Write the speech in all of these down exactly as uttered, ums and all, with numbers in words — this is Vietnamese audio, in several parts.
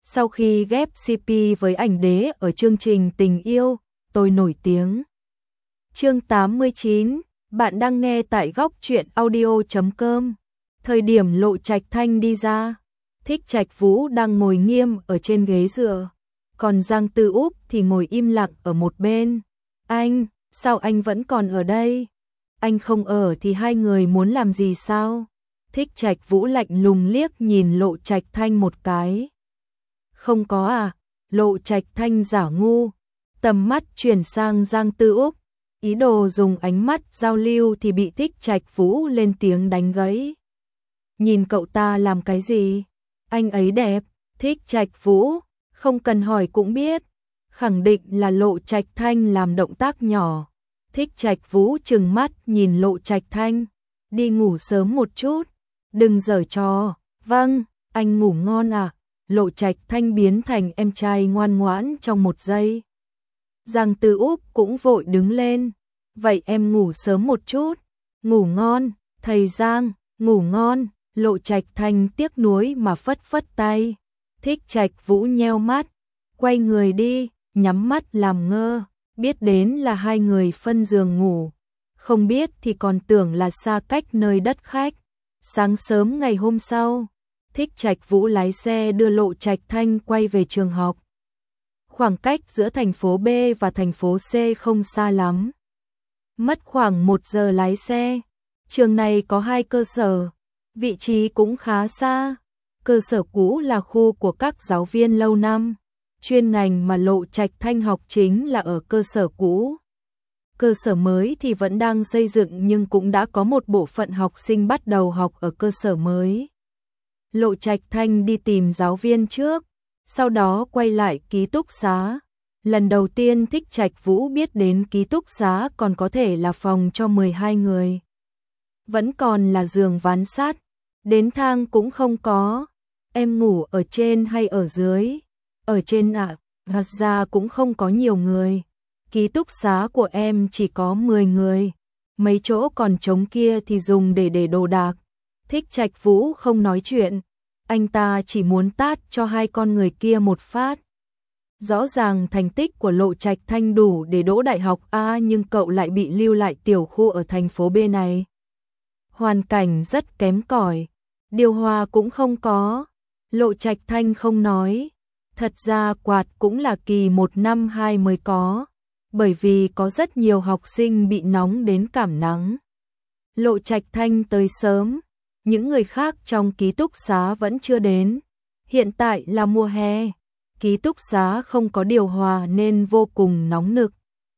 Sau khi ghép xê pê với ảnh đế ở chương trình Tình yêu, tôi nổi tiếng. Chương tám mươi chín, bạn đang nghe tại góc truyện audio chấm com. Thời điểm Lộ Trạch Thanh đi ra, Thích Trạch Vũ đang ngồi nghiêm ở trên ghế dựa, còn Giang Tư Úc thì ngồi im lặng ở một bên. Anh, sao anh vẫn còn ở đây? Anh không ở thì hai người muốn làm gì sao? Thích Trạch Vũ lạnh lùng liếc nhìn Lộ Trạch Thanh một cái. Không có à? Lộ Trạch Thanh giả ngu, tầm mắt chuyển sang Giang Tư Úc, ý đồ dùng ánh mắt giao lưu thì bị Thích Trạch Vũ lên tiếng đánh gãy. Nhìn cậu ta làm cái gì? Anh ấy đẹp. Thích Trạch Vũ, không cần hỏi cũng biết, khẳng định là Lộ Trạch Thanh làm động tác nhỏ. Thích Trạch Vũ trừng mắt nhìn Lộ Trạch Thanh, đi ngủ sớm một chút, đừng giở trò. Vâng, anh ngủ ngon à? Lộ Trạch Thanh biến thành em trai ngoan ngoãn trong một giây. Giang Tư Úc cũng vội đứng lên, vậy em ngủ sớm một chút. Ngủ ngon, thầy Giang, ngủ ngon. Lộ Trạch Thanh tiếc nuối mà phất phất tay. Thích Trạch Vũ nheo mắt, quay người đi, nhắm mắt làm ngơ, biết đến là hai người phân giường ngủ, không biết thì còn tưởng là xa cách nơi đất khách. Sáng sớm ngày hôm sau, Thích Trạch Vũ lái xe đưa Lộ Trạch Thanh quay về trường học. Khoảng cách giữa thành phố B và thành phố C không xa lắm, mất khoảng một giờ lái xe. Trường này có hai cơ sở, vị trí cũng khá xa. Cơ sở cũ là khu của các giáo viên lâu năm, chuyên ngành mà Lộ Trạch Thanh học chính là ở cơ sở cũ. Cơ sở mới thì vẫn đang xây dựng nhưng cũng đã có một bộ phận học sinh bắt đầu học ở cơ sở mới. Lộ Trạch Thanh đi tìm giáo viên trước, sau đó quay lại ký túc xá. Lần đầu tiên Thích Trạch Vũ biết đến ký túc xá còn có thể là phòng cho mười hai người. Vẫn còn là giường ván sắt, đến thang cũng không có. Em ngủ ở trên hay ở dưới? Ở trên ạ, à, thật ra cũng không có nhiều người. Ký túc xá của em chỉ có mười người, mấy chỗ còn trống kia thì dùng để để đồ đạc. Thích Trạch Vũ không nói chuyện, anh ta chỉ muốn tát cho hai con người kia một phát. Rõ ràng thành tích của Lộ Trạch Thanh đủ để đỗ đại học A nhưng cậu lại bị lưu lại tiểu khu ở thành phố B này. Hoàn cảnh rất kém cỏi, điều hòa cũng không có. Lộ Trạch Thanh không nói, thật ra quạt cũng là kỳ một năm hai mới có, bởi vì có rất nhiều học sinh bị nóng đến cảm nắng. Lộ Trạch Thanh tới sớm, những người khác trong ký túc xá vẫn chưa đến. Hiện tại là mùa hè, ký túc xá không có điều hòa nên vô cùng nóng nực.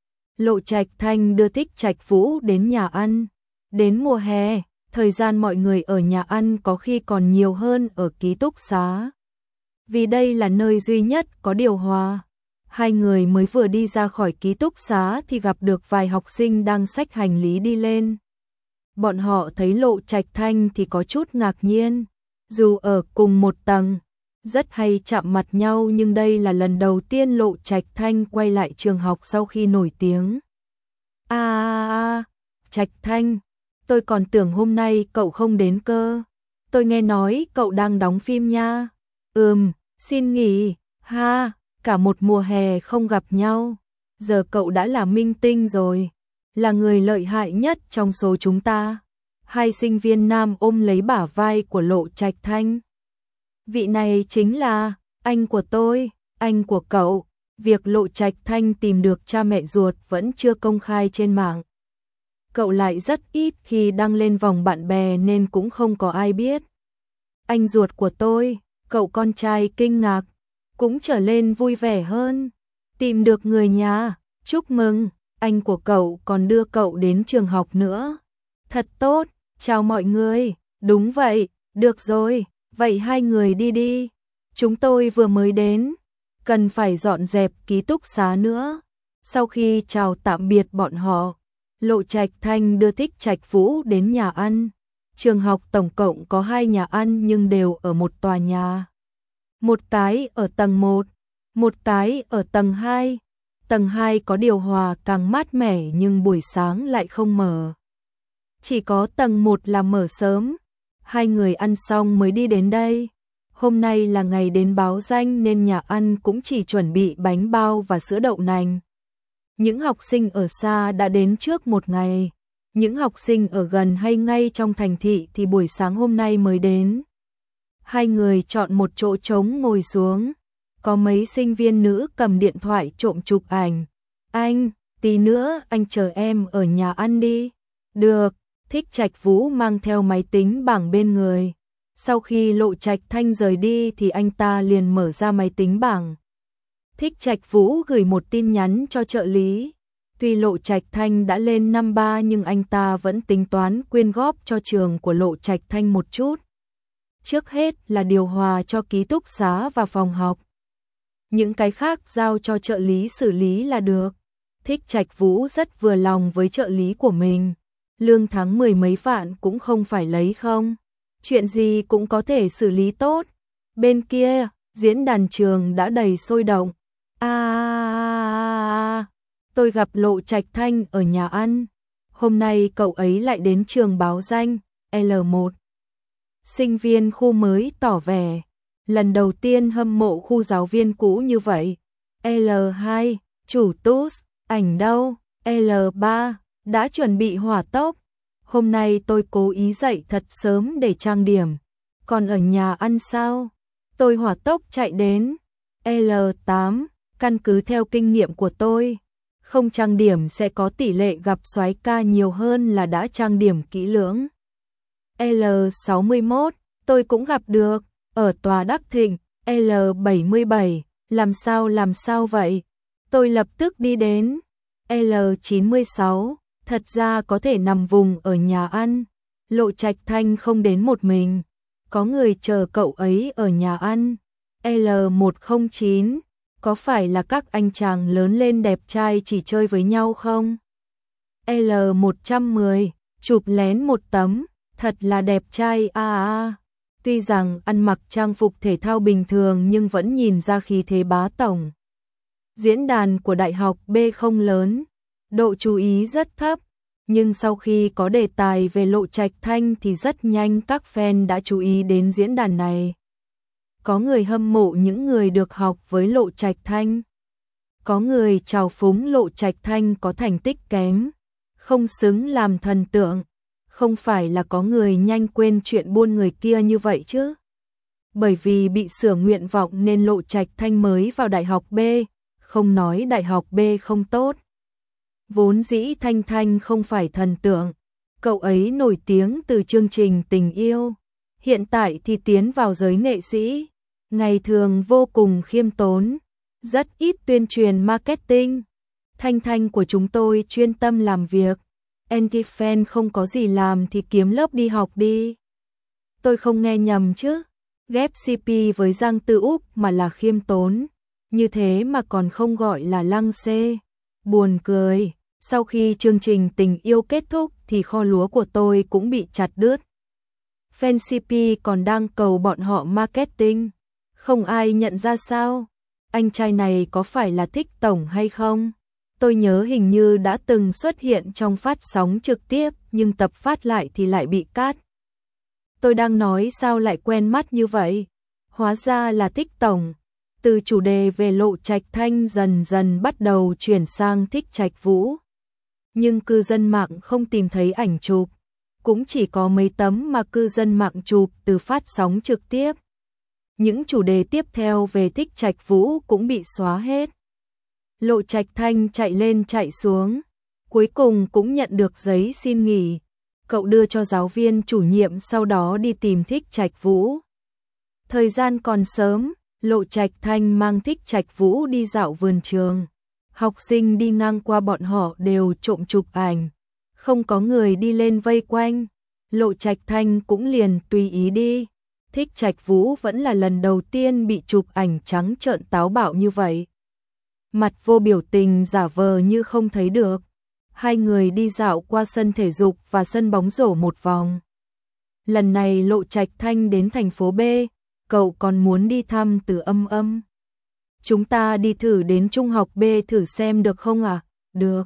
Lộ Trạch Thanh đưa Thích Trạch Vũ đến nhà ăn. Đến mùa hè, thời gian mọi người ở nhà ăn có khi còn nhiều hơn ở ký túc xá. Vì đây là nơi duy nhất có điều hòa. Hai người mới vừa đi ra khỏi ký túc xá thì gặp được vài học sinh đang xách hành lý đi lên. Bọn họ thấy Lộ Trạch Thanh thì có chút ngạc nhiên. Dù ở cùng một tầng, rất hay chạm mặt nhau nhưng đây là lần đầu tiên Lộ Trạch Thanh quay lại trường học sau khi nổi tiếng. A a a, Trạch Thanh, tôi còn tưởng hôm nay cậu không đến cơ. Tôi nghe nói cậu đang đóng phim nha. Ừm, xin nghỉ. Ha, cả một mùa hè không gặp nhau. Giờ cậu đã là minh tinh rồi, là người lợi hại nhất trong số chúng ta. Hai sinh viên nam ôm lấy bả vai của Lộ Trạch Thanh. Vị này chính là anh của tôi, anh của cậu. Việc Lộ Trạch Thanh tìm được cha mẹ ruột vẫn chưa công khai trên mạng. Cậu lại rất ít khi đăng lên vòng bạn bè nên cũng không có ai biết. Anh ruột của tôi, cậu con trai kinh ngạc, cũng trở lên vui vẻ hơn. Tìm được người nhà, chúc mừng, anh của cậu còn đưa cậu đến trường học nữa. Thật tốt, chào mọi người, đúng vậy, được rồi, vậy hai người đi đi. Chúng tôi vừa mới đến, cần phải dọn dẹp ký túc xá nữa. Sau khi chào tạm biệt bọn họ, Lộ Trạch Thanh đưa Thích Trạch Vũ đến nhà ăn. Trường học tổng cộng có hai nhà ăn nhưng đều ở một tòa nhà. Một cái ở tầng một, một cái ở tầng hai. Tầng hai có điều hòa càng mát mẻ nhưng buổi sáng lại không mở. Chỉ có tầng một là mở sớm. Hai người ăn xong mới đi đến đây. Hôm nay là ngày đến báo danh nên nhà ăn cũng chỉ chuẩn bị bánh bao và sữa đậu nành. Những học sinh ở xa đã đến trước một ngày. Những học sinh ở gần hay ngay trong thành thị thì buổi sáng hôm nay mới đến. Hai người chọn một chỗ trống ngồi xuống. Có mấy sinh viên nữ cầm điện thoại trộm chụp ảnh. Anh, tí nữa anh chờ em ở nhà ăn đi. Được, Thích Trạch Vũ mang theo máy tính bảng bên người. Sau khi Lộ Trạch Thanh rời đi thì anh ta liền mở ra máy tính bảng. Thích Trạch Vũ gửi một tin nhắn cho trợ lý. Tuy Lộ Trạch Thanh đã lên năm ba nhưng anh ta vẫn tính toán quyên góp cho trường của Lộ Trạch Thanh một chút. Trước hết là điều hòa cho ký túc xá và phòng học. Những cái khác giao cho trợ lý xử lý là được. Thích Trạch Vũ rất vừa lòng với trợ lý của mình. Lương tháng mười mấy vạn cũng không phải lấy không. Chuyện gì cũng có thể xử lý tốt. Bên kia, diễn đàn trường đã đầy sôi động. À, tôi gặp Lộ Trạch Thanh ở nhà ăn. Hôm nay cậu ấy lại đến trường báo danh, L một. Sinh viên khu mới tỏ vẻ. Lần đầu tiên hâm mộ khu giáo viên cũ như vậy. L hai, chủ tút, ảnh đâu? L ba, đã chuẩn bị hỏa tốc. Hôm nay tôi cố ý dậy thật sớm để trang điểm. Còn ở nhà ăn sao? Tôi hỏa tốc chạy đến. L tám, căn cứ theo kinh nghiệm của tôi, không trang điểm sẽ có tỷ lệ gặp soái ca nhiều hơn là đã trang điểm kỹ lưỡng. L sáu mươi mốt, tôi cũng gặp được, ở tòa Đắc Thịnh. L bảy mươi bảy, làm sao làm sao vậy? Tôi lập tức đi đến. L chín mươi sáu, thật ra có thể nằm vùng ở nhà ăn. Lộ Trạch Thanh không đến một mình, có người chờ cậu ấy ở nhà ăn. L một không chín, có phải là các anh chàng lớn lên đẹp trai chỉ chơi với nhau không? L một mười, chụp lén một tấm, thật là đẹp trai a à, à. Tuy rằng ăn mặc trang phục thể thao bình thường nhưng vẫn nhìn ra khí thế bá tổng. Diễn đàn của đại học B không lớn, độ chú ý rất thấp, nhưng sau khi có đề tài về Lộ Trạch Thanh thì rất nhanh các fan đã chú ý đến diễn đàn này. Có người hâm mộ những người được học với Lộ Trạch Thanh. Có người trào phúng Lộ Trạch Thanh có thành tích kém, không xứng làm thần tượng. Không phải là có người nhanh quên chuyện buôn người kia như vậy chứ. Bởi vì bị sửa nguyện vọng nên Lộ Trạch Thanh mới vào đại học B, không nói đại học B không tốt. Vốn dĩ Thanh Thanh không phải thần tượng, cậu ấy nổi tiếng từ chương trình Tình Yêu, hiện tại thì tiến vào giới nghệ sĩ, ngày thường vô cùng khiêm tốn, rất ít tuyên truyền marketing. Thanh Thanh của chúng tôi chuyên tâm làm việc, anti-fan không có gì làm thì kiếm lớp đi học đi. Tôi không nghe nhầm chứ, ghép xê pê với Giang Tư Úc mà là khiêm tốn, như thế mà còn không gọi là lăng xê. Buồn cười, sau khi chương trình Tình Yêu kết thúc thì kho lúa của tôi cũng bị chặt đứt. Fan xê pê còn đang cầu bọn họ marketing, không ai nhận ra sao? Anh trai này có phải là Thích Tổng hay không? Tôi nhớ hình như đã từng xuất hiện trong phát sóng trực tiếp nhưng tập phát lại thì lại bị cắt. Tôi đang nói sao lại quen mắt như vậy? Hóa ra là Thích Tổng. Từ chủ đề về Lộ Trạch Thanh dần dần bắt đầu chuyển sang Thích Trạch Vũ. Nhưng cư dân mạng không tìm thấy ảnh chụp. Cũng chỉ có mấy tấm mà cư dân mạng chụp từ phát sóng trực tiếp. Những chủ đề tiếp theo về Thích Trạch Vũ cũng bị xóa hết. Lộ Trạch Thanh chạy lên chạy xuống, cuối cùng cũng nhận được giấy xin nghỉ. Cậu đưa cho giáo viên chủ nhiệm sau đó đi tìm Thích Trạch Vũ. Thời gian còn sớm, Lộ Trạch Thanh mang Thích Trạch Vũ đi dạo vườn trường. Học sinh đi ngang qua bọn họ đều trộm chụp ảnh, không có người đi lên vây quanh. Lộ Trạch Thanh cũng liền tùy ý đi. Thích Trạch Vũ vẫn là lần đầu tiên bị chụp ảnh trắng trợn táo bạo như vậy. Mặt vô biểu tình giả vờ như không thấy được. Hai người đi dạo qua sân thể dục và sân bóng rổ một vòng. Lần này Lộ Trạch Thanh đến thành phố B, cậu còn muốn đi thăm Từ Âm Âm. Chúng ta đi thử đến trung học B thử xem được không ạ? À? Được.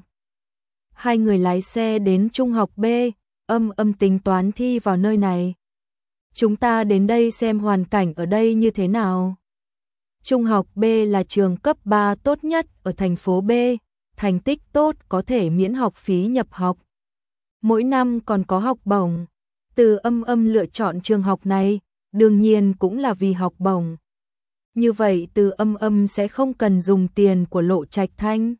Hai người lái xe đến trung học B, Âm Âm tính toán thi vào nơi này. Chúng ta đến đây xem hoàn cảnh ở đây như thế nào. Trung học B là trường cấp ba tốt nhất ở thành phố B, thành tích tốt có thể miễn học phí nhập học. Mỗi năm còn có học bổng. Từ Âm Âm lựa chọn trường học này, đương nhiên cũng là vì học bổng. Như vậy Từ Âm Âm sẽ không cần dùng tiền của Lộ Trạch Thanh.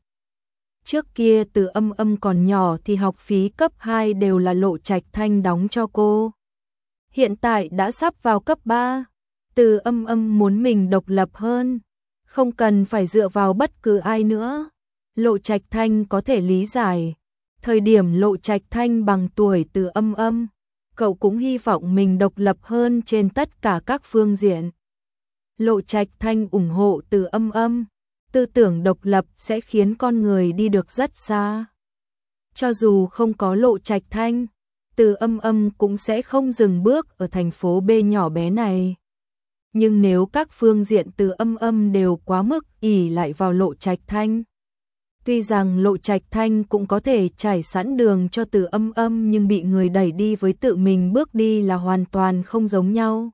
Trước kia Từ Âm Âm còn nhỏ thì học phí cấp hai đều là Lộ Trạch Thanh đóng cho cô. Hiện tại đã sắp vào cấp ba, Từ Âm Âm muốn mình độc lập hơn, không cần phải dựa vào bất cứ ai nữa. Lộ Trạch Thanh có thể lý giải, thời điểm Lộ Trạch Thanh bằng tuổi Từ Âm Âm, cậu cũng hy vọng mình độc lập hơn trên tất cả các phương diện. Lộ Trạch Thanh ủng hộ Từ Âm Âm, tư tưởng độc lập sẽ khiến con người đi được rất xa. Cho dù không có Lộ Trạch Thanh, Từ Âm Âm cũng sẽ không dừng bước ở thành phố B nhỏ bé này. Nhưng nếu các phương diện Từ Âm Âm đều quá mức ỷ lại vào Lộ Trạch Thanh, tuy rằng Lộ Trạch Thanh cũng có thể trải sẵn đường cho Từ Âm Âm, nhưng bị người đẩy đi với tự mình bước đi là hoàn toàn không giống nhau.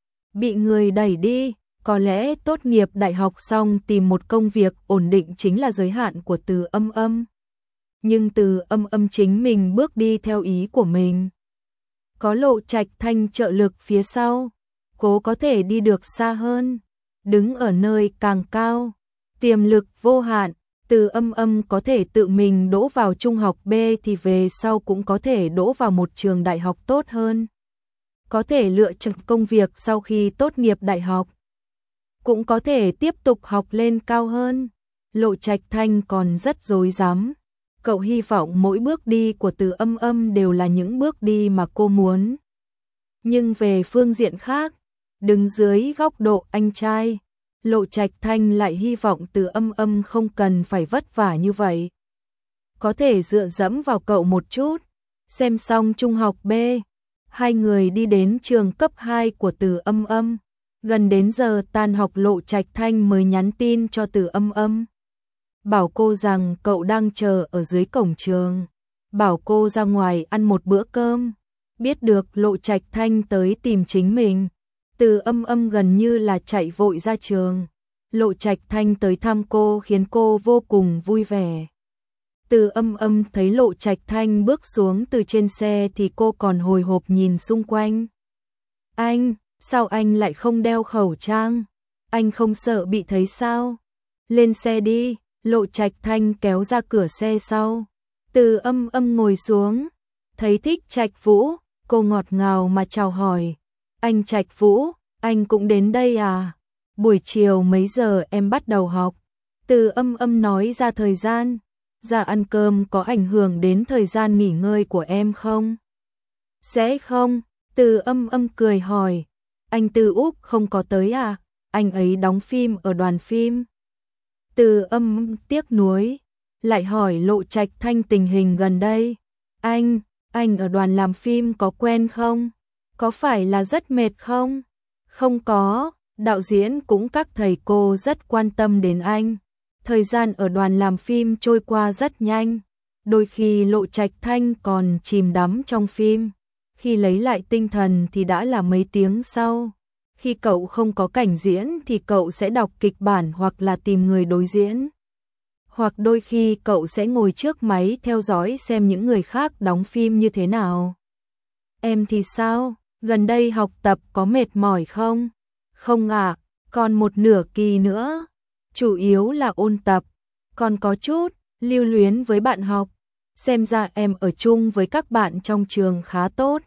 Bị người đẩy đi, có lẽ tốt nghiệp đại học xong tìm một công việc ổn định chính là giới hạn của Từ Âm Âm. Nhưng Từ Âm Âm chính mình bước đi theo ý của mình. Có Lộ Trạch Thanh trợ lực phía sau, cô có thể đi được xa hơn, đứng ở nơi càng cao, tiềm lực vô hạn. Từ Âm Âm có thể tự mình đỗ vào trung học B thì về sau cũng có thể đỗ vào một trường đại học tốt hơn. Có thể lựa chọn công việc sau khi tốt nghiệp đại học. Cũng có thể tiếp tục học lên cao hơn. Lộ Trạch Thanh còn rất dối dám. Cậu hy vọng mỗi bước đi của Từ Âm Âm đều là những bước đi mà cô muốn. Nhưng về phương diện khác, đứng dưới góc độ anh trai, Lộ Trạch Thanh lại hy vọng Từ Âm Âm không cần phải vất vả như vậy. Có thể dựa dẫm vào cậu một chút. Xem xong trung học B, hai người đi đến trường cấp hai của Từ Âm Âm. Gần đến giờ tan học Lộ Trạch Thanh mới nhắn tin cho Từ Âm Âm. Bảo cô rằng cậu đang chờ ở dưới cổng trường. Bảo cô ra ngoài ăn một bữa cơm. Biết được Lộ Trạch Thanh tới tìm chính mình, Từ Âm Âm gần như là chạy vội ra trường. Lộ Trạch Thanh tới thăm cô khiến cô vô cùng vui vẻ. Từ Âm Âm thấy Lộ Trạch Thanh bước xuống từ trên xe thì cô còn hồi hộp nhìn xung quanh. Anh, sao anh lại không đeo khẩu trang? Anh không sợ bị thấy sao? Lên xe đi. Lộ Trạch Thanh kéo ra cửa xe sau. Từ Âm Âm ngồi xuống. Thấy Thích Trạch Vũ, cô ngọt ngào mà chào hỏi. Anh Trạch Vũ, anh cũng đến đây à? Buổi chiều mấy giờ em bắt đầu học? Từ Âm Âm nói ra thời gian. Ra ăn cơm có ảnh hưởng đến thời gian nghỉ ngơi của em không? Sẽ không. Từ Âm Âm cười hỏi. Anh Từ Úc không có tới à? Anh ấy đóng phim ở đoàn phim. Từ Âm Âm tiếc nuối, lại hỏi Lộ Trạch Thanh tình hình gần đây. Anh, anh ở đoàn làm phim có quen không? Có phải là rất mệt không? Không có, đạo diễn cũng các thầy cô rất quan tâm đến anh. Thời gian ở đoàn làm phim trôi qua rất nhanh. Đôi khi Lộ Trạch Thanh còn chìm đắm trong phim. Khi lấy lại tinh thần thì đã là mấy tiếng sau. Khi cậu không có cảnh diễn thì cậu sẽ đọc kịch bản hoặc là tìm người đối diễn. Hoặc đôi khi cậu sẽ ngồi trước máy theo dõi xem những người khác đóng phim như thế nào. Em thì sao? Gần đây học tập có mệt mỏi không? Không ạ, à, còn một nửa kỳ nữa. Chủ yếu là ôn tập. Còn có chút lưu luyến với bạn học. Xem ra em ở chung với các bạn trong trường khá tốt.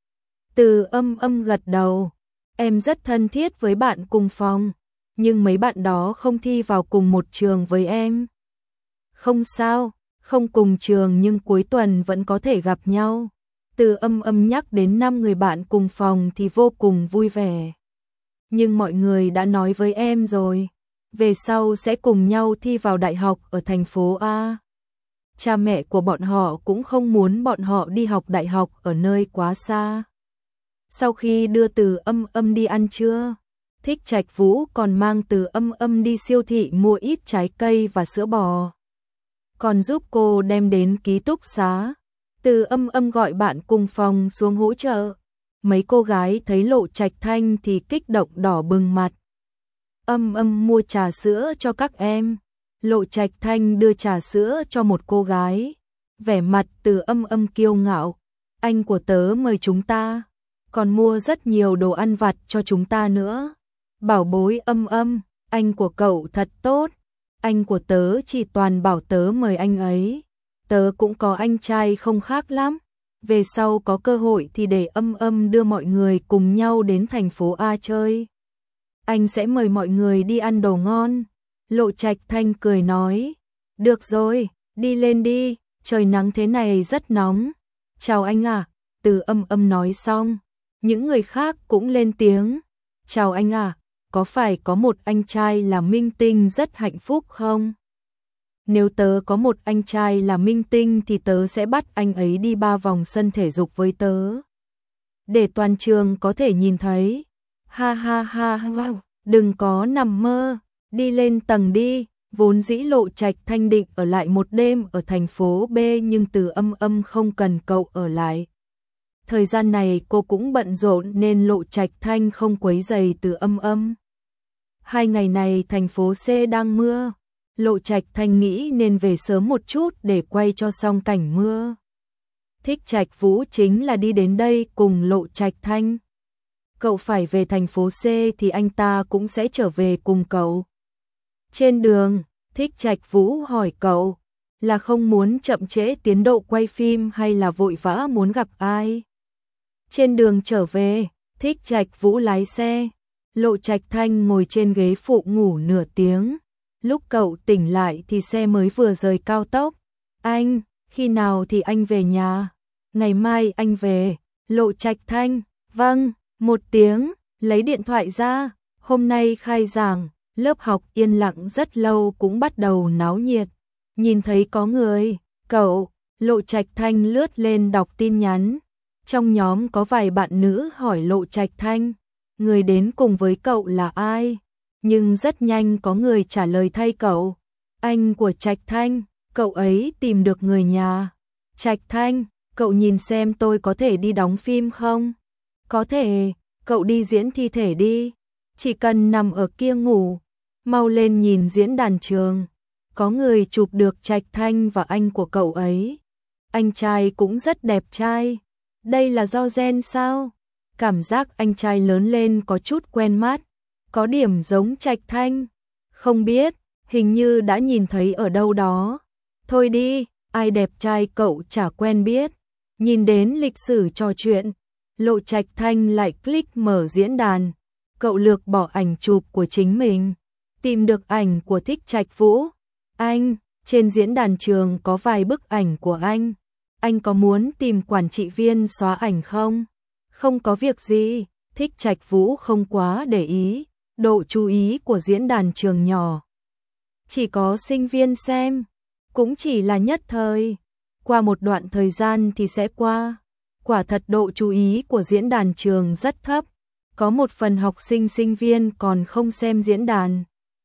Từ Âm Âm gật đầu. Em rất thân thiết với bạn cùng phòng, nhưng mấy bạn đó không thi vào cùng một trường với em. Không sao, không cùng trường nhưng cuối tuần vẫn có thể gặp nhau. Từ Âm Âm nhắc đến năm người bạn cùng phòng thì vô cùng vui vẻ. Nhưng mọi người đã nói với em rồi, về sau sẽ cùng nhau thi vào đại học ở thành phố A. Cha mẹ của bọn họ cũng không muốn bọn họ đi học đại học ở nơi quá xa. Sau khi đưa Từ Âm Âm đi ăn trưa, Thích Trạch Vũ còn mang Từ Âm Âm đi siêu thị mua ít trái cây và sữa bò. Còn giúp cô đem đến ký túc xá. Từ Âm Âm gọi bạn cùng phòng xuống hỗ trợ. Mấy cô gái thấy Lộ Trạch Thanh thì kích động đỏ bừng mặt. Âm Âm mua trà sữa cho các em. Lộ Trạch Thanh đưa trà sữa cho một cô gái. Vẻ mặt Từ Âm Âm kiêu ngạo. Anh của tớ mời chúng ta, còn mua rất nhiều đồ ăn vặt cho chúng ta nữa. Bảo bối Âm Âm, anh của cậu thật tốt. Anh của tớ chỉ toàn bảo tớ mời anh ấy. Tớ cũng có anh trai không khác lắm. Về sau có cơ hội thì để Âm Âm đưa mọi người cùng nhau đến thành phố A chơi. Anh sẽ mời mọi người đi ăn đồ ngon. Lộ Trạch Thanh cười nói. Được rồi, đi lên đi, trời nắng thế này rất nóng. Chào anh à, Từ Âm Âm nói xong. Những người khác cũng lên tiếng. Chào anh à, có phải có một anh trai là minh tinh rất hạnh phúc không? Nếu tớ có một anh trai là minh tinh thì tớ sẽ bắt anh ấy đi ba vòng sân thể dục với tớ. Để toàn trường có thể nhìn thấy. Ha ha ha ha, đừng có nằm mơ, đi lên tầng đi. Vốn dĩ Lộ Trạch Thanh định ở lại một đêm ở thành phố B nhưng Từ Âm Âm không cần cậu ở lại. Thời gian này cô cũng bận rộn nên Lộ Trạch Thanh không quấy rầy Từ Âm Âm. Hai ngày này thành phố C đang mưa. Lộ Trạch Thanh nghĩ nên về sớm một chút để quay cho xong cảnh mưa. Thích Trạch Vũ chính là đi đến đây cùng Lộ Trạch Thanh. Cậu phải về thành phố C thì anh ta cũng sẽ trở về cùng cậu. Trên đường, Thích Trạch Vũ hỏi cậu là không muốn chậm trễ tiến độ quay phim hay là vội vã muốn gặp ai. Trên đường trở về, Thích Trạch Vũ lái xe. Lộ Trạch Thanh ngồi trên ghế phụ ngủ nửa tiếng. Lúc cậu tỉnh lại thì xe mới vừa rời cao tốc. Anh, khi nào thì anh về nhà? Ngày mai anh về. Lộ Trạch Thanh, vâng, một tiếng, lấy điện thoại ra. Hôm nay khai giảng, lớp học yên lặng rất lâu cũng bắt đầu náo nhiệt. Nhìn thấy có người, cậu, Lộ Trạch Thanh lướt lên đọc tin nhắn. Trong nhóm có vài bạn nữ hỏi Lộ Trạch Thanh, người đến cùng với cậu là ai? Nhưng rất nhanh có người trả lời thay cậu. Anh của Trạch Thanh, cậu ấy tìm được người nhà. Trạch Thanh, cậu nhìn xem tôi có thể đi đóng phim không? Có thể, cậu đi diễn thi thể đi. Chỉ cần nằm ở kia ngủ, mau lên nhìn diễn đàn trường. Có người chụp được Trạch Thanh và anh của cậu ấy. Anh trai cũng rất đẹp trai. Đây là do gen sao? Cảm giác anh trai lớn lên có chút quen mắt. Có điểm giống Trạch Thanh. Không biết, hình như đã nhìn thấy ở đâu đó. Thôi đi, ai đẹp trai cậu chả quen biết. Nhìn đến lịch sử trò chuyện, Lộ Trạch Thanh lại click mở diễn đàn. Cậu lược bỏ ảnh chụp của chính mình. Tìm được ảnh của Thích Trạch Vũ. Anh, trên diễn đàn trường có vài bức ảnh của anh. Anh có muốn tìm quản trị viên xóa ảnh không? Không có việc gì, Thích Trạch Vũ không quá để ý. Độ chú ý của diễn đàn trường nhỏ. Chỉ có sinh viên xem, cũng chỉ là nhất thời. Qua một đoạn thời gian thì sẽ qua. Quả thật độ chú ý của diễn đàn trường rất thấp. Có một phần học sinh sinh viên còn không xem diễn đàn.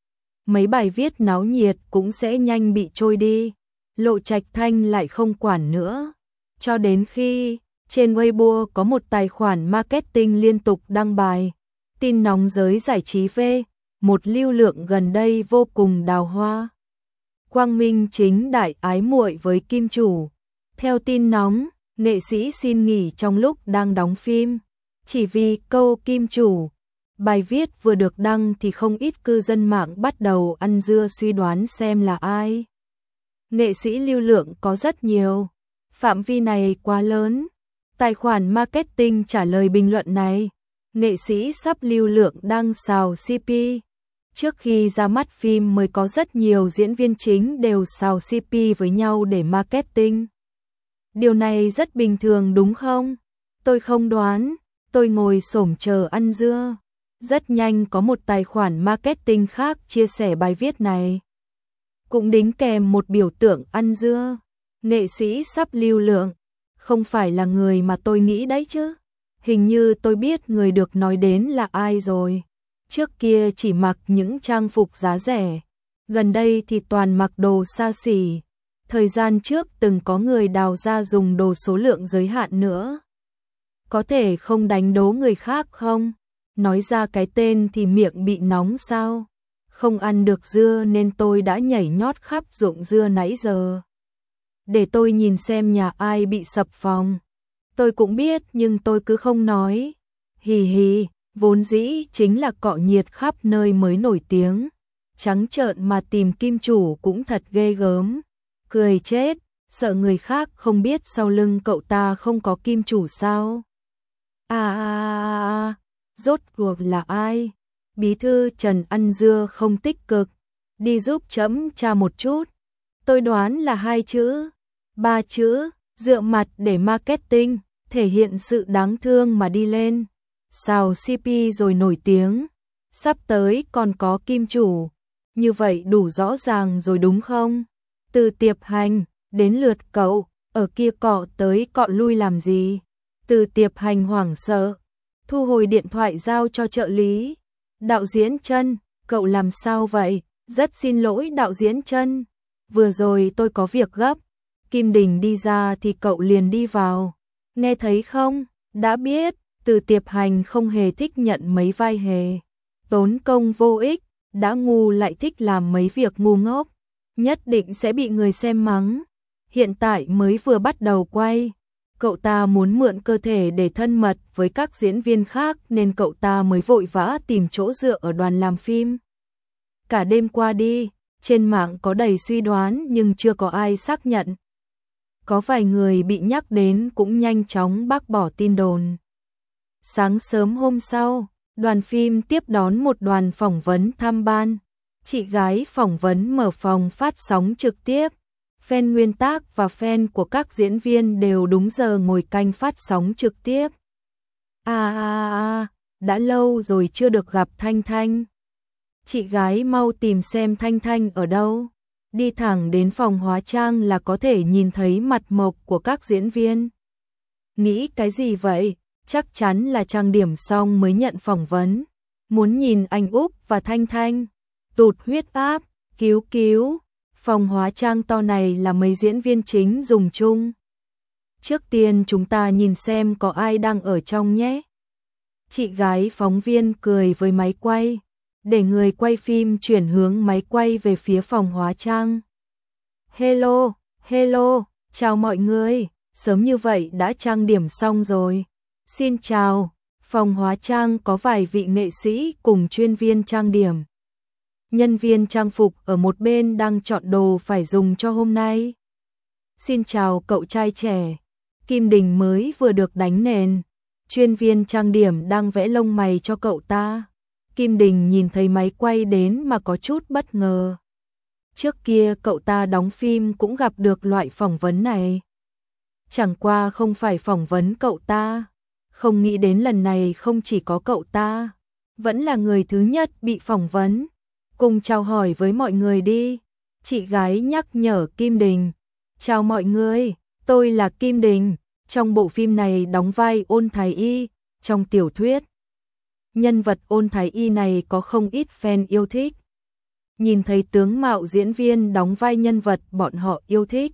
Mấy bài viết náo nhiệt cũng sẽ nhanh bị trôi đi. Lộ Trạch Thanh lại không quản nữa. Cho đến khi trên Weibo có một tài khoản marketing liên tục đăng bài. Tin nóng giới giải trí về một lưu lượng gần đây vô cùng đào hoa. Quang Minh chính đại ái muội với Kim Chủ. Theo tin nóng, nghệ sĩ xin nghỉ trong lúc đang đóng phim. Chỉ vì câu Kim Chủ. Bài viết vừa được đăng thì không ít cư dân mạng bắt đầu ăn dưa suy đoán xem là ai. Nghệ sĩ lưu lượng có rất nhiều. Phạm vi này quá lớn. Tài khoản marketing trả lời bình luận này. Nghệ sĩ sắp lưu lượng đang xào xê pê. Trước khi ra mắt phim mới có rất nhiều diễn viên chính đều xào xê pê với nhau để marketing. Điều này rất bình thường đúng không? Tôi không đoán, tôi ngồi xổm chờ ăn dưa. Rất nhanh có một tài khoản marketing khác chia sẻ bài viết này. Cũng đính kèm một biểu tượng ăn dưa. Nghệ sĩ sắp lưu lượng, không phải là người mà tôi nghĩ đấy chứ. Hình như tôi biết người được nói đến là ai rồi. Trước kia chỉ mặc những trang phục giá rẻ. Gần đây thì toàn mặc đồ xa xỉ. Thời gian trước từng có người đào ra dùng đồ số lượng giới hạn nữa. có thể không đánh đố người khác không? Nói ra cái tên thì miệng bị nóng sao? Không ăn được dưa nên tôi đã nhảy nhót khắp ruộng dưa nãy giờ. Để tôi nhìn xem nhà ai bị sập phòng. Tôi cũng biết nhưng tôi cứ không nói. Hì hì, vốn dĩ chính là cọ nhiệt khắp nơi mới nổi tiếng. Trắng trợn mà tìm kim chủ cũng thật ghê gớm. Cười chết, sợ người khác không biết sau lưng cậu ta không có kim chủ sao? À à à à, rốt cuộc là ai? Bí thư Trần ăn dưa không tích cực, đi giúp chấm tra một chút. Tôi đoán là hai chữ, ba chữ, dựa mặt để marketing, thể hiện sự đáng thương mà đi lên. Xào xê pê rồi nổi tiếng, sắp tới còn có kim chủ. Như vậy đủ rõ ràng rồi đúng không? Từ Tiệp Hành, đến lượt cậu, ở kia cọ tới cọ lui làm gì? Từ Tiệp Hành hoảng sợ, thu hồi điện thoại giao cho trợ lý. Đạo diễn Trân, cậu làm sao vậy? Rất xin lỗi đạo diễn Trân, vừa rồi tôi có việc gấp. Kim Đình đi ra thì cậu liền đi vào. Nghe thấy không? Đã biết, Từ Tiệp Hành không hề thích nhận mấy vai hề. Tốn công vô ích, đã ngu lại thích làm mấy việc ngu ngốc. Nhất định sẽ bị người xem mắng. Hiện tại mới vừa bắt đầu quay. Cậu ta muốn mượn cơ thể để thân mật với các diễn viên khác nên cậu ta mới vội vã tìm chỗ dựa ở đoàn làm phim. Cả đêm qua đi, trên mạng có đầy suy đoán nhưng chưa có ai xác nhận. Có vài người bị nhắc đến cũng nhanh chóng bác bỏ tin đồn. Sáng sớm hôm sau, đoàn phim tiếp đón một đoàn phỏng vấn tham ban. Chị gái phỏng vấn mở phòng phát sóng trực tiếp. Fan nguyên tác và fan của các diễn viên đều đúng giờ ngồi canh phát sóng trực tiếp. À à à, đã lâu rồi chưa được gặp Thanh Thanh. Chị gái mau tìm xem Thanh Thanh ở đâu. Đi thẳng đến phòng hóa trang là có thể nhìn thấy mặt mộc của các diễn viên. Nghĩ cái gì vậy? Chắc chắn là trang điểm xong mới nhận phỏng vấn. Muốn nhìn anh Úc và Thanh Thanh. Tụt huyết áp, cứu cứu. Phòng hóa trang to này là mấy diễn viên chính dùng chung. Trước tiên chúng ta nhìn xem có ai đang ở trong nhé. Chị gái phóng viên cười với máy quay, để người quay phim chuyển hướng máy quay về phía phòng hóa trang. Hello, hello, chào mọi người, sớm như vậy đã trang điểm xong rồi. Xin chào, phòng hóa trang có vài vị nghệ sĩ cùng chuyên viên trang điểm. Nhân viên trang phục ở một bên đang chọn đồ phải dùng cho hôm nay. Xin chào cậu trai trẻ. Kim Đình mới vừa được đánh nền. Chuyên viên trang điểm đang vẽ lông mày cho cậu ta. Kim Đình nhìn thấy máy quay đến mà có chút bất ngờ. Trước kia cậu ta đóng phim cũng gặp được loại phỏng vấn này. Chẳng qua không phải phỏng vấn cậu ta. Không nghĩ đến lần này không chỉ có cậu ta, vẫn là người thứ nhất bị phỏng vấn. Cùng chào hỏi với mọi người đi. Chị gái nhắc nhở Kim Đình. Chào mọi người, tôi là Kim Đình. Trong bộ phim này đóng vai Ôn Thái Y. Trong tiểu thuyết, nhân vật Ôn Thái Y này có không ít fan yêu thích. Nhìn thấy tướng mạo diễn viên đóng vai nhân vật bọn họ yêu thích,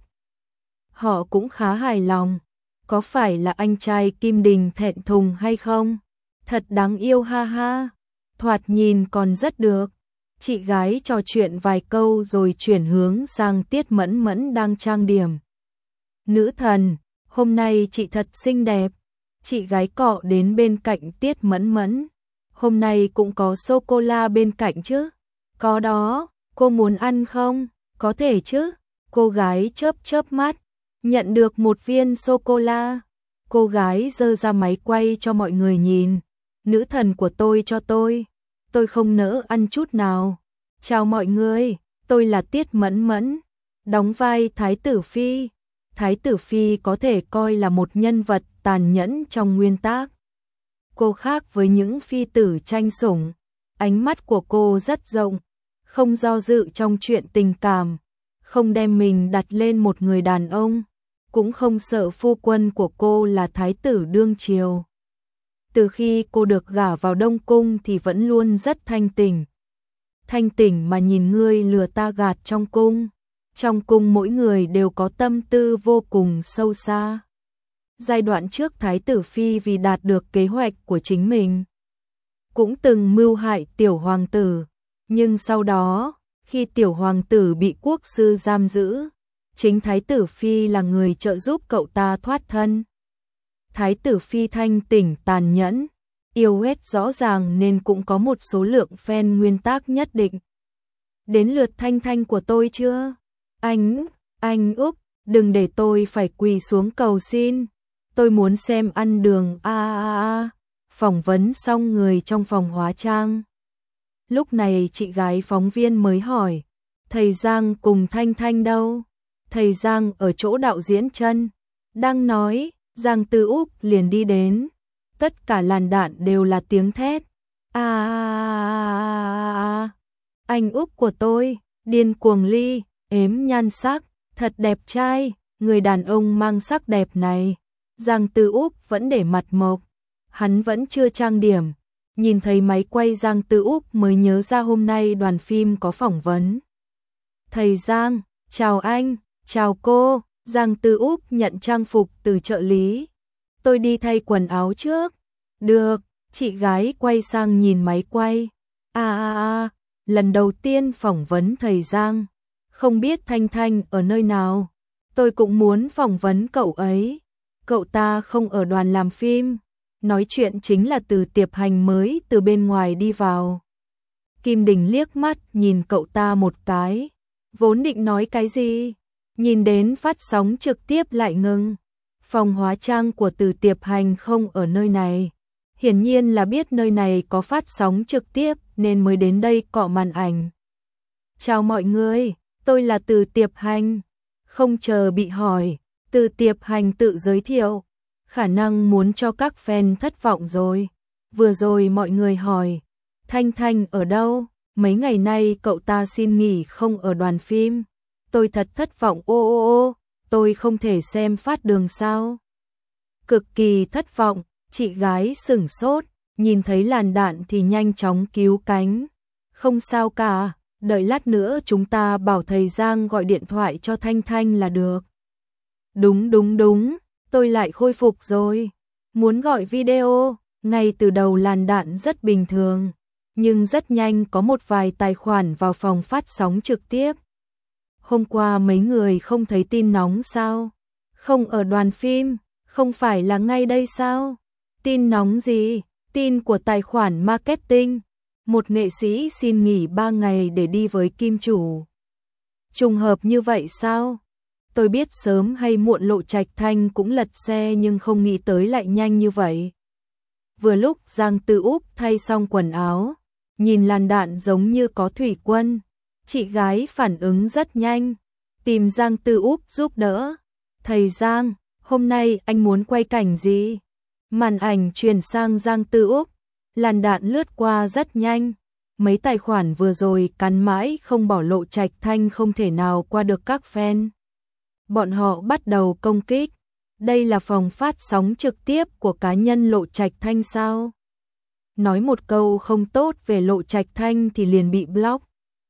họ cũng khá hài lòng. Có phải là anh trai Kim Đình thẹn thùng hay không? Thật đáng yêu ha ha. Thoạt nhìn còn rất được. Chị gái trò chuyện vài câu rồi chuyển hướng sang Tiết Mẫn Mẫn đang trang điểm. Nữ thần, hôm nay chị thật xinh đẹp. Chị gái cọ đến bên cạnh Tiết Mẫn Mẫn. Hôm nay cũng có sô-cô-la bên cạnh chứ? Có đó, cô muốn ăn không? Có thể chứ? Cô gái chớp chớp mắt, nhận được một viên sô-cô-la. Cô gái giơ ra máy quay cho mọi người nhìn. Nữ thần của tôi cho tôi. Tôi không nỡ ăn chút nào. Chào mọi người, tôi là Tiết Mẫn Mẫn, đóng vai Thái tử Phi. Thái tử Phi có thể coi là một nhân vật tàn nhẫn trong nguyên tác. Cô khác với những phi tử tranh sủng, ánh mắt của cô rất rộng, không do dự trong chuyện tình cảm, không đem mình đặt lên một người đàn ông, cũng không sợ phu quân của cô là thái tử đương triều. Từ khi cô được gả vào Đông Cung thì vẫn luôn rất thanh tỉnh. Thanh tỉnh mà nhìn ngươi lừa ta gạt trong cung. Trong cung mỗi người đều có tâm tư vô cùng sâu xa. Giai đoạn trước Thái tử Phi vì đạt được kế hoạch của chính mình, cũng từng mưu hại tiểu hoàng tử, nhưng sau đó, khi tiểu hoàng tử bị quốc sư giam giữ, chính Thái tử Phi là người trợ giúp cậu ta thoát thân. Thái tử Phi thanh tỉnh tàn nhẫn, yêu ghét rõ ràng nên cũng có một số lượng fan nguyên tắc nhất định. Đến lượt Thanh Thanh của tôi chưa? Anh, anh Úc, đừng để tôi phải quỳ xuống cầu xin. Tôi muốn xem ăn đường a a a. Phỏng vấn xong người trong phòng hóa trang. Lúc này chị gái phóng viên mới hỏi, thầy Giang cùng Thanh Thanh đâu? Thầy Giang ở chỗ đạo diễn chân. Đang nói, Giang Tư Úc liền đi đến. Tất cả làn đạn đều là tiếng thét. A a a. Anh Úc của tôi, điên cuồng ly, ếm nhan sắc, thật đẹp trai, người đàn ông mang sắc đẹp này. Giang Tư Úc vẫn để mặt mộc, hắn vẫn chưa trang điểm. Nhìn thấy máy quay Giang Tư Úc mới nhớ ra hôm nay đoàn phim có phỏng vấn. Thầy Giang, chào anh, chào cô. Giang Tư Úc nhận trang phục từ trợ lý. Tôi đi thay quần áo trước. Được, chị gái quay sang nhìn máy quay. À à à, lần đầu tiên phỏng vấn thầy Giang. Không biết Thanh Thanh ở nơi nào. Tôi cũng muốn phỏng vấn cậu ấy. Cậu ta không ở đoàn làm phim. Nói chuyện chính là Từ Tiệp Hành mới từ bên ngoài đi vào. Kim Đình liếc mắt nhìn cậu ta một cái. Vốn định nói cái gì? Nhìn đến phát sóng trực tiếp lại ngừng. Phòng hóa trang của Từ Tiệp Hành không ở nơi này. Hiển nhiên là biết nơi này có phát sóng trực tiếp nên mới đến đây cọ màn ảnh. Chào mọi người, tôi là Từ Tiệp Hành. Không chờ bị hỏi, Từ Tiệp Hành tự giới thiệu. Khả năng muốn cho các fan thất vọng rồi. Vừa rồi mọi người hỏi, Thanh Thanh ở đâu? Mấy ngày nay cậu ta xin nghỉ không ở đoàn phim. Tôi thật thất vọng ô ô ô, tôi không thể xem phát đường sao. Cực kỳ thất vọng, chị gái sửng sốt, nhìn thấy làn đạn thì nhanh chóng cứu cánh. Không sao cả, đợi lát nữa chúng ta bảo thầy Giang gọi điện thoại cho Thanh Thanh là được. Đúng đúng đúng, tôi lại khôi phục rồi. Muốn gọi video, ngay từ đầu làn đạn rất bình thường, nhưng rất nhanh có một vài tài khoản vào phòng phát sóng trực tiếp. Hôm qua mấy người không thấy tin nóng sao? Không ở đoàn phim, không phải là ngay đây sao? Tin nóng gì? Tin của tài khoản marketing. Một nghệ sĩ xin nghỉ ba ngày để đi với kim chủ. Trùng hợp như vậy sao? Tôi biết sớm hay muộn Lộ Trạch Thanh cũng lật xe nhưng không nghĩ tới lại nhanh như vậy. Vừa lúc Giang Tư Úc thay xong quần áo, nhìn làn đạn giống như có thủy quân. Chị gái phản ứng rất nhanh, tìm Giang Tư Úc giúp đỡ. Thầy Giang, hôm nay anh muốn quay cảnh gì? Màn ảnh truyền sang Giang Tư Úc, làn đạn lướt qua rất nhanh. Mấy tài khoản vừa rồi cắn mãi không bỏ Lộ Trạch Thanh không thể nào qua được các fan. Bọn họ bắt đầu công kích. Đây là phòng phát sóng trực tiếp của cá nhân Lộ Trạch Thanh sao? Nói một câu không tốt về Lộ Trạch Thanh thì liền bị block.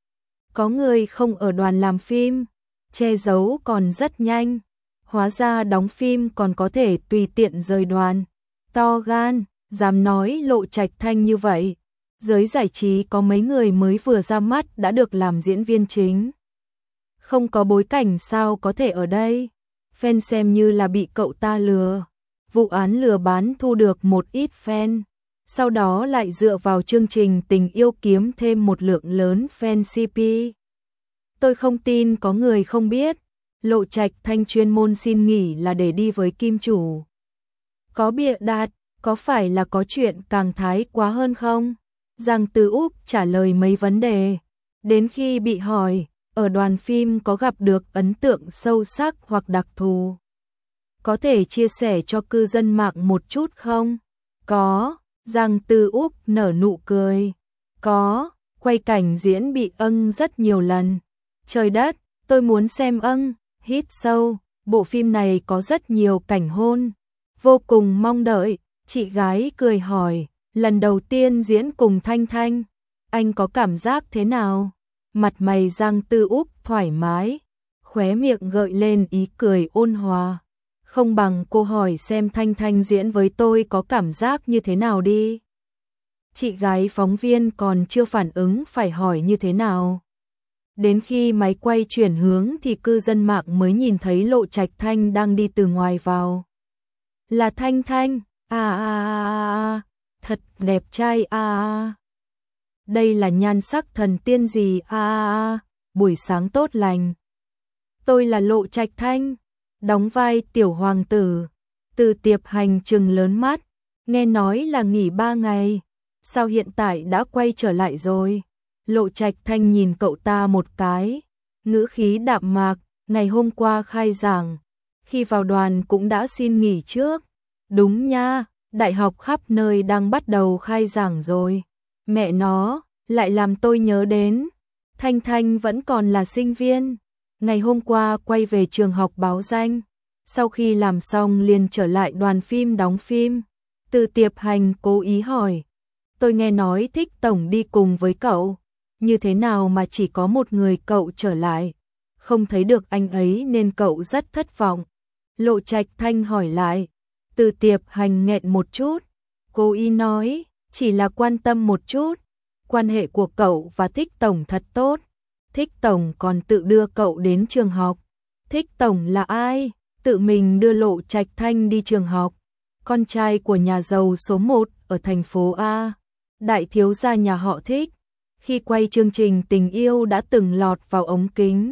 Có người không ở đoàn làm phim, che giấu còn rất nhanh. Hóa ra đóng phim còn có thể tùy tiện rời đoàn. To gan, dám nói Lộ Trạch Thanh như vậy. Giới giải trí có mấy người mới vừa ra mắt đã được làm diễn viên chính. Không có bối cảnh sao có thể ở đây. Fan xem như là bị cậu ta lừa. Vụ án lừa bán thu được một ít fan. Sau đó lại dựa vào chương trình Tình Yêu kiếm thêm một lượng lớn fan xê pê. Tôi không tin có người không biết. Lộ Trạch Thanh chuyên môn xin nghỉ là để đi với kim chủ. Có bịa đặt, có phải là có chuyện càng thái quá hơn không? Giang Tư Úc trả lời mấy vấn đề. Đến khi bị hỏi, ở đoàn phim có gặp được ấn tượng sâu sắc hoặc đặc thù? Có thể chia sẻ cho cư dân mạng một chút không? Có, Giang Tư Úc nở nụ cười. Có, quay cảnh diễn bị âng rất nhiều lần. Trời đất, tôi muốn xem âng, hít sâu, bộ phim này có rất nhiều cảnh hôn. Vô cùng mong đợi, chị gái cười hỏi, lần đầu tiên diễn cùng Thanh Thanh, anh có cảm giác thế nào? Mặt mày Giang Tư Úc thoải mái, khóe miệng gợi lên ý cười ôn hòa. Không bằng cô hỏi xem Thanh Thanh diễn với tôi có cảm giác như thế nào đi. Chị gái phóng viên còn chưa phản ứng phải hỏi như thế nào. Đến khi máy quay chuyển hướng thì cư dân mạng mới nhìn thấy Lộ Trạch Thanh đang đi từ ngoài vào. Là Thanh Thanh, à à à à, thật đẹp trai à à. Đây là nhan sắc thần tiên gì à à à, buổi sáng tốt lành. Tôi là Lộ Trạch Thanh, đóng vai tiểu hoàng tử. Từ Tiệp Hành trừng lớn mắt, nghe nói là nghỉ ba ngày, sao hiện tại đã quay trở lại rồi? Lộ Trạch Thanh nhìn cậu ta một cái, ngữ khí đạm mạc, ngày hôm qua khai giảng, khi vào đoàn cũng đã xin nghỉ trước. Đúng nha, đại học khắp nơi đang bắt đầu khai giảng rồi. Mẹ nó, lại làm tôi nhớ đến, Thanh Thanh vẫn còn là sinh viên. Ngày hôm qua quay về trường học báo danh, sau khi làm xong liền trở lại đoàn phim đóng phim. Từ Tiệp Hành cố ý hỏi, tôi nghe nói Thích tổng đi cùng với cậu, như thế nào mà chỉ có một người cậu trở lại, không thấy được anh ấy nên cậu rất thất vọng. Lộ Trạch Thanh hỏi lại, Từ Tiệp Hành nghẹn một chút, cố ý nói, chỉ là quan tâm một chút, quan hệ của cậu và Thích tổng thật tốt. Thích tổng còn tự đưa cậu đến trường học. Thích tổng là ai? Tự mình đưa Lộ Trạch Thanh đi trường học. Con trai của nhà giàu số một ở thành phố A, đại thiếu gia nhà họ Thích. Khi quay chương trình Tình Yêu đã từng lọt vào ống kính.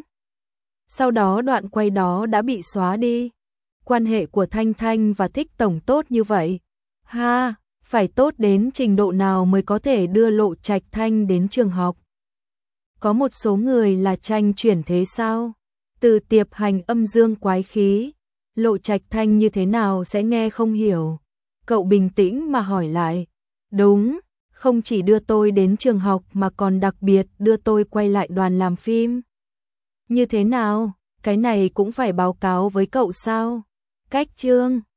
Sau đó đoạn quay đó đã bị xóa đi. Quan hệ của Thanh Thanh và Thích tổng tốt như vậy. Ha, phải tốt đến trình độ nào mới có thể đưa Lộ Trạch Thanh đến trường học? Có một số người là tranh chuyển thế sao? Từ Tiệp Hành âm dương quái khí, Lộ Trạch Thanh như thế nào sẽ nghe không hiểu. Cậu bình tĩnh mà hỏi lại, đúng, không chỉ đưa tôi đến trường học mà còn đặc biệt đưa tôi quay lại đoàn làm phim. Như thế nào, cái này cũng phải báo cáo với cậu sao? Cách chương